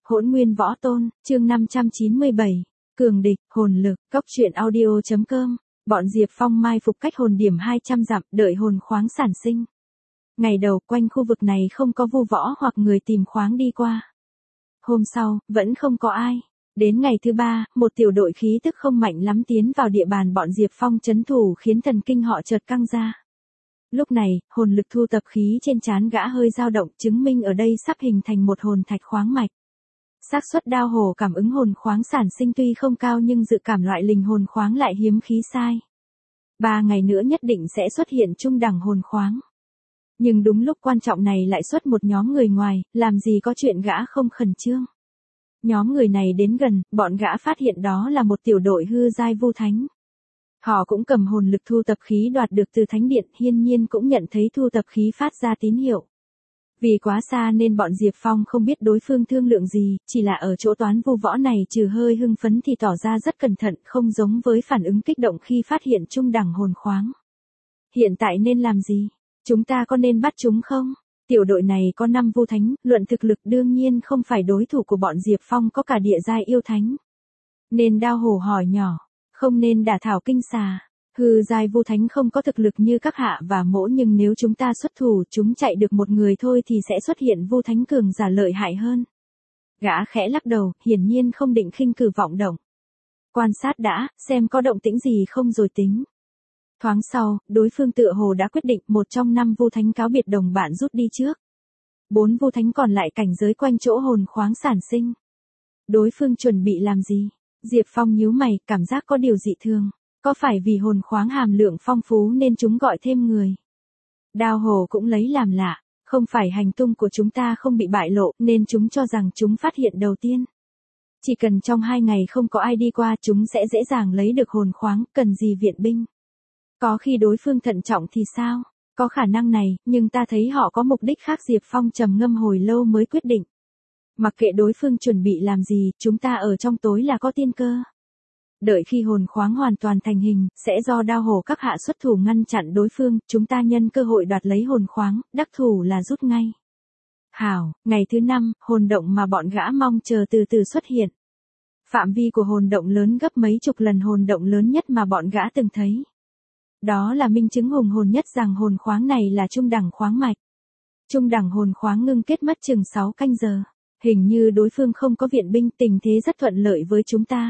Hỗn Nguyên Võ Tôn, chương 597. Cường địch, hồn lực, cốc truyện audio.com. Bọn Diệp Phong mai phục cách hồn điểm 200 dặm, đợi hồn khoáng sản sinh. Ngày đầu quanh khu vực này không có vu võ hoặc người tìm khoáng đi qua. Hôm sau, vẫn không có ai. Đến ngày thứ ba, một tiểu đội khí tức không mạnh lắm tiến vào địa bàn bọn Diệp Phong trấn thủ khiến thần kinh họ chợt căng ra. Lúc này, hồn lực thu tập khí trên trán gã hơi dao động, chứng minh ở đây sắp hình thành một hồn thạch khoáng mạch. Xác suất đao hổ cảm ứng hồn khoáng sản sinh tuy không cao nhưng dự cảm loại linh hồn khoáng lại hiếm khí sai. 3 ngày nữa nhất định sẽ xuất hiện trung đẳng hồn khoáng. Nhưng đúng lúc quan trọng này lại xuất một nhóm người ngoài, làm gì có chuyện gã không khẩn trương. Nhóm người này đến gần, bọn gã phát hiện đó là một tiểu đội hư giai vu thánh. Họ cũng cầm hồn lực thu tập khí đoạt được từ thánh điện, hiển nhiên cũng nhận thấy thu tập khí phát ra tín hiệu. Vì quá xa nên bọn Diệp Phong không biết đối phương thương lượng gì, chỉ là ở chỗ toán vu võ này trừ hơi hưng phấn thì tỏ ra rất cẩn thận, không giống với phản ứng kích động khi phát hiện trung đẳng hồn khoáng. Hiện tại nên làm gì? Chúng ta có nên bắt chúng không? Tiểu đội này có 5 vu thánh, luận thực lực đương nhiên không phải đối thủ của bọn Diệp Phong có cả địa giai yêu thánh. Nên đao hổ hỏi nhỏ, không nên đả thảo kinh xà. Hư giai vu thánh không có thực lực như các hạ và mỗ, nhưng nếu chúng ta xuất thủ chúng chạy được một người thôi thì sẽ xuất hiện vu thánh cường giả lợi hại hơn. Gã khẽ lắc đầu, hiển nhiên không định khinh cử vọng động. Quan sát đã, xem có động tĩnh gì không rồi tính. Thoáng sau, đối phương tựa hồ đã quyết định, một trong 5 vu thánh cáo biệt đồng bạn rút đi trước. 4 vu thánh còn lại cảnh giới quanh chỗ hồn khoáng sản sinh. Đối phương chuẩn bị làm gì? Diệp Phong nhíu mày, cảm giác có điều dị thường. Có phải vì hồn khoáng hàm lượng phong phú nên chúng gọi thêm người? Đao hổ cũng lấy làm lạ, không phải hành tung của chúng ta không bị bại lộ nên chúng cho rằng chúng phát hiện đầu tiên. Chỉ cần trong 2 ngày không có ai đi qua chúng sẽ dễ dàng lấy được hồn khoáng, cần gì viện binh? Có khi đối phương thận trọng thì sao? Có khả năng này, nhưng ta thấy họ có mục đích khác. Diệp Phong trầm ngâm hồi lâu mới quyết định. Mặc kệ đối phương chuẩn bị làm gì, chúng ta ở trong tối là có tiên cơ. Đợi khi hồn khoáng hoàn toàn thành hình, sẽ do đao hổ các hạ xuất thủ ngăn chặn đối phương, chúng ta nhân cơ hội đoạt lấy hồn khoáng, đắc thủ là rút ngay. Hảo, ngày thứ 5, hồn động mà bọn gã mong chờ từ từ xuất hiện. Phạm vi của hồn động lớn gấp mấy chục lần hồn động lớn nhất mà bọn gã từng thấy. Đó là minh chứng hùng hồn nhất rằng hồn khoáng này là trung đẳng khoáng mạch. Trung đẳng hồn khoáng ngưng kết mất chừng 6 canh giờ. Hình như đối phương không có viện binh, tình thế rất thuận lợi với chúng ta.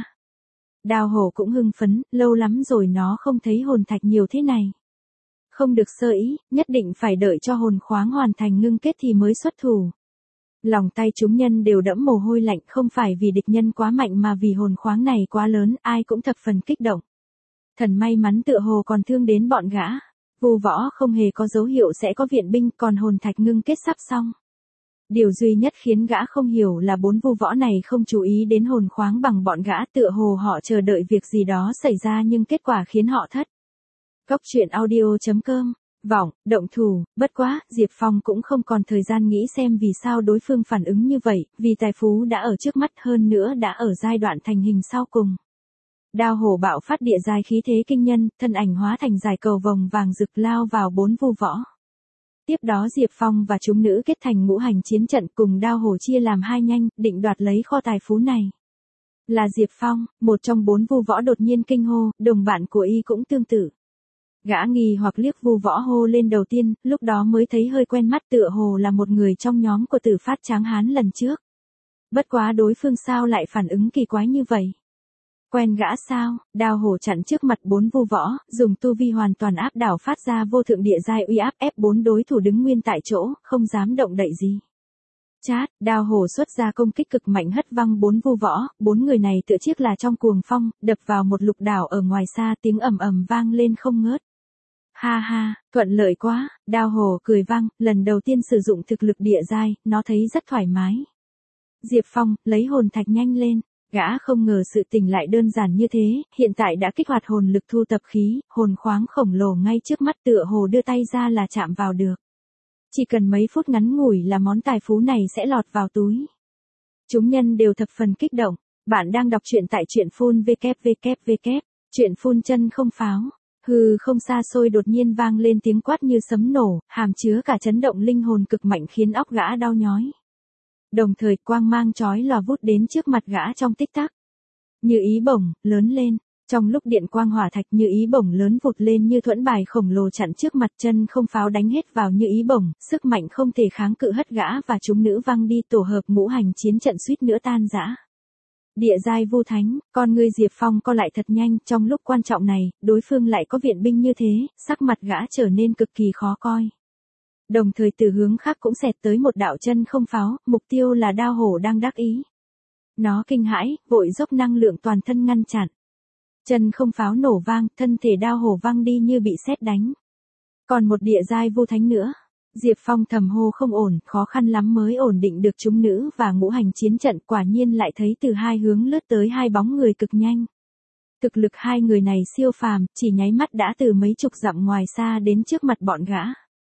Đao hổ cũng hưng phấn, lâu lắm rồi nó không thấy hồn thạch nhiều thế này. Không được sơ ý, nhất định phải đợi cho hồn khoáng hoàn thành ngưng kết thì mới xuất thủ. Lòng tay chúng nhân đều đẫm mồ hôi lạnh, không phải vì địch nhân quá mạnh mà vì hồn khoáng này quá lớn, ai cũng thập phần kích động. Thần may mắn tựa hồ còn thương đến bọn gã. Vu võ không hề có dấu hiệu sẽ có viện binh, còn hồn thạch ngưng kết sắp xong. Điều duy nhất khiến gã không hiểu là 4 vu võ này không chú ý đến hồn khoáng bằng bọn gã, tựa hồ họ chờ đợi việc gì đó xảy ra nhưng kết quả khiến họ thất. Cốc truyện audio.com. Vọng, động thủ, bất quá, Diệp Phong cũng không còn thời gian nghĩ xem vì sao đối phương phản ứng như vậy, vì tài phú đã ở trước mắt, hơn nữa đã ở giai đoạn thành hình sau cùng. Đao hổ bạo phát địa giai khí thế kinh nhân, thân ảnh hóa thành dài cầu vồng vàng rực lao vào 4 vu võ. Tiếp đó Diệp Phong và chúng nữ kết thành ngũ hành chiến trận, cùng đao hổ chia làm 2 nhanh, định đoạt lấy kho tài phú này. Là Diệp Phong, một trong 4 vu võ đột nhiên kinh hô, đồng bạn của y cũng tương tự. Gã nghi hoặc liếc vu võ hô lên đầu tiên, lúc đó mới thấy hơi quen mắt, tựa hồ là một người trong nhóm của Tử Phát Tráng Hán lần trước. Bất quá đối phương sao lại phản ứng kỳ quái như vậy? Quen gã sao? Đao hổ chặn trước mặt 4 vu võ, dùng tu vi hoàn toàn áp đảo phát ra vô thượng địa giai uy áp, ép 4 đối thủ đứng nguyên tại chỗ, không dám động đậy gì. Chát, đao hổ xuất ra công kích cực mạnh hất văng 4 vu võ, 4 người này tựa chiếc là trong cuồng phong, đập vào một lục đảo ở ngoài xa, tiếng ầm ầm vang lên không ngớt. Ha ha, thuận lợi quá, đao hổ cười vang, lần đầu tiên sử dụng thực lực địa giai, nó thấy rất thoải mái. Diệp Phong, lấy hồn thạch nhanh lên. Gã không ngờ sự tình lại đơn giản như thế, hiện tại đã kích hoạt hồn lực thu tập khí, hồn khoáng khổng lồ ngay trước mắt, tựa hồ đưa tay ra là chạm vào được. Chỉ cần mấy phút ngắn ngủi là món tài phú này sẽ lọt vào túi. Chúng nhân đều thập phần kích động. Bạn đang đọc truyện tại truyện phun www. Truyện phun chân không pháo. Hư không xa xôi đột nhiên vang lên tiếng quát như sấm nổ, hàm chứa cả chấn động linh hồn cực mạnh khiến óc gã đau nhói. Đồng thời quang mang chói lòa vút đến trước mặt gã trong tích tắc. Như ý bổng, lớn lên. Trong lúc điện quang hỏa thạch như ý bổng lớn vụt lên như thuẫn bài khổng lồ chặn trước mặt, chân không pháo đánh hết vào như ý bổng, sức mạnh không thể kháng cự hất gã và chúng nữ văng đi, tổ hợp ngũ hành chiến trận suýt nữa tan rã. Địa giai vu thánh, con ngươi Diệp Phong co lại thật nhanh, trong lúc quan trọng này, đối phương lại có viện binh như thế, sắc mặt gã trở nên cực kỳ khó coi. Đồng thời từ hướng khác cũng xẹt tới một đạo chân không pháo, mục tiêu là đao hổ đang đắc ý. Nó kinh hãi, vội dốc năng lượng toàn thân ngăn chặn. Chân không pháo nổ vang, thân thể đao hổ văng đi như bị sét đánh. Còn một địa giai vu thánh nữa. Diệp Phong thầm hô không ổn, khó khăn lắm mới ổn định được chúng nữ và ngũ hành chiến trận, quả nhiên lại thấy từ hai hướng lướt tới hai bóng người cực nhanh. Thực lực hai người này siêu phàm, chỉ nháy mắt đã từ mấy chục dặm ngoài xa đến trước mặt bọn gã.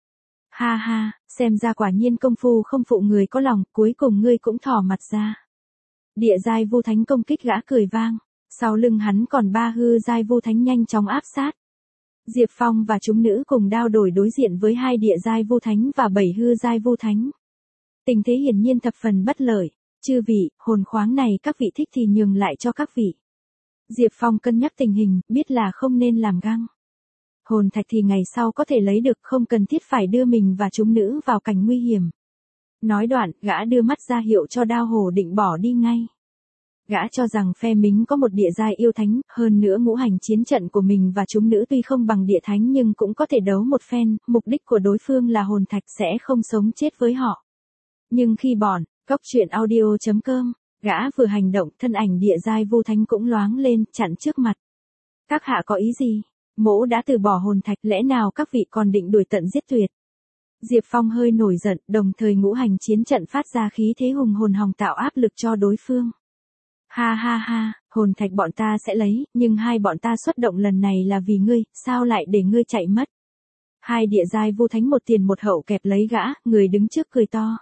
Ha ha, xem ra quả nhiên công phu không phụ người có lòng, cuối cùng ngươi cũng thỏ mặt ra. Địa giai vu thánh công kích gã cười vang, sau lưng hắn còn ba hư giai vu thánh nhanh chóng áp sát. Diệp Phong và chúng nữ cùng đao đổi đối diện với hai địa giai vu thánh và 7 hư giai vu thánh. Tình thế hiển nhiên thập phần bất lợi, chư vị, hồn khoáng này các vị thích thì nhường lại cho các vị. Diệp Phong cân nhắc tình hình, biết là không nên làm găng. Hồn thạch thì ngày sau có thể lấy được, không cần thiết phải đưa mình và chúng nữ vào cảnh nguy hiểm. Nói đoạn, gã đưa mắt ra hiệu cho đao hổ định bỏ đi ngay. Gã cho rằng phe mình có một địa giai yêu thánh, hơn nữa ngũ hành chiến trận của mình và chúng nữ tuy không bằng địa thánh nhưng cũng có thể đấu một phen, mục đích của đối phương là hồn thạch sẽ không sống chết với họ. Nhưng khi bọn, cóc truyện audio.com, gã vừa hành động, thân ảnh địa giai vu thánh cũng loáng lên, chặn trước mặt. Các hạ có ý gì? Mỗ đã từ bỏ hồn thạch, lẽ nào các vị còn định đuổi tận giết tuyệt? Diệp Phong hơi nổi giận, đồng thời ngũ hành chiến trận phát ra khí thế hùng hồn hòng tạo áp lực cho đối phương. Ha ha ha, hồn thạch bọn ta sẽ lấy, nhưng hai bọn ta xuất động lần này là vì ngươi, sao lại để ngươi chạy mất? Hai địa giai vu thánh một tiền một hậu kẹp lấy gã, người đứng trước cười to.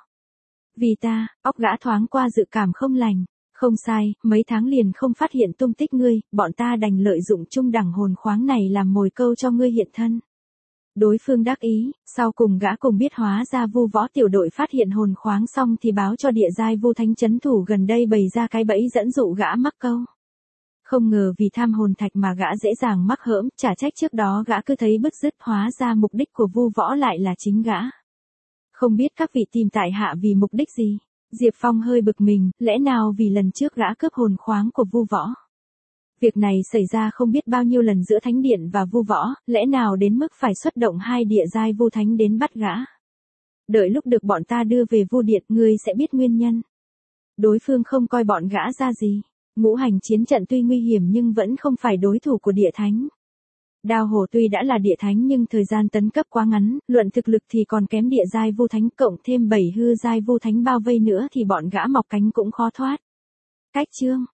Vì ta, óc gã thoáng qua dự cảm không lành. Không sai, mấy tháng liền không phát hiện tung tích ngươi, bọn ta đành lợi dụng trung đẳng hồn khoáng này làm mồi câu cho ngươi hiện thân. Đối phương đắc ý, sau cùng gã cùng biết hóa ra vu võ tiểu đội phát hiện hồn khoáng xong thì báo cho địa giai vu thánh chấn thủ gần đây bày ra cái bẫy dẫn dụ gã mắc câu. Không ngờ vì tham hồn thạch mà gã dễ dàng mắc hỡm, chả trách trước đó gã cứ thấy bứt rứt, hóa ra mục đích của vu võ lại là chính gã. Không biết các vị tìm tại hạ vì mục đích gì? Diệp Phong hơi bực mình, lẽ nào vì lần trước gã cướp hồn khoáng của vu võ? Việc này xảy ra không biết bao nhiêu lần giữa thánh điện và vu võ, lẽ nào đến mức phải xuất động hai địa giai vu thánh đến bắt gã? Đợi lúc được bọn ta đưa về vu điện, ngươi sẽ biết nguyên nhân. Đối phương không coi bọn gã ra gì. Ngũ hành chiến trận tuy nguy hiểm nhưng vẫn không phải đối thủ của địa thánh. Đao hổ tuy đã là địa thánh nhưng thời gian tấn cấp quá ngắn, luận thực lực thì còn kém địa giai vu thánh, cộng thêm 7 hư giai vu thánh bao vây nữa thì bọn gã mọc cánh cũng khó thoát. Cách chương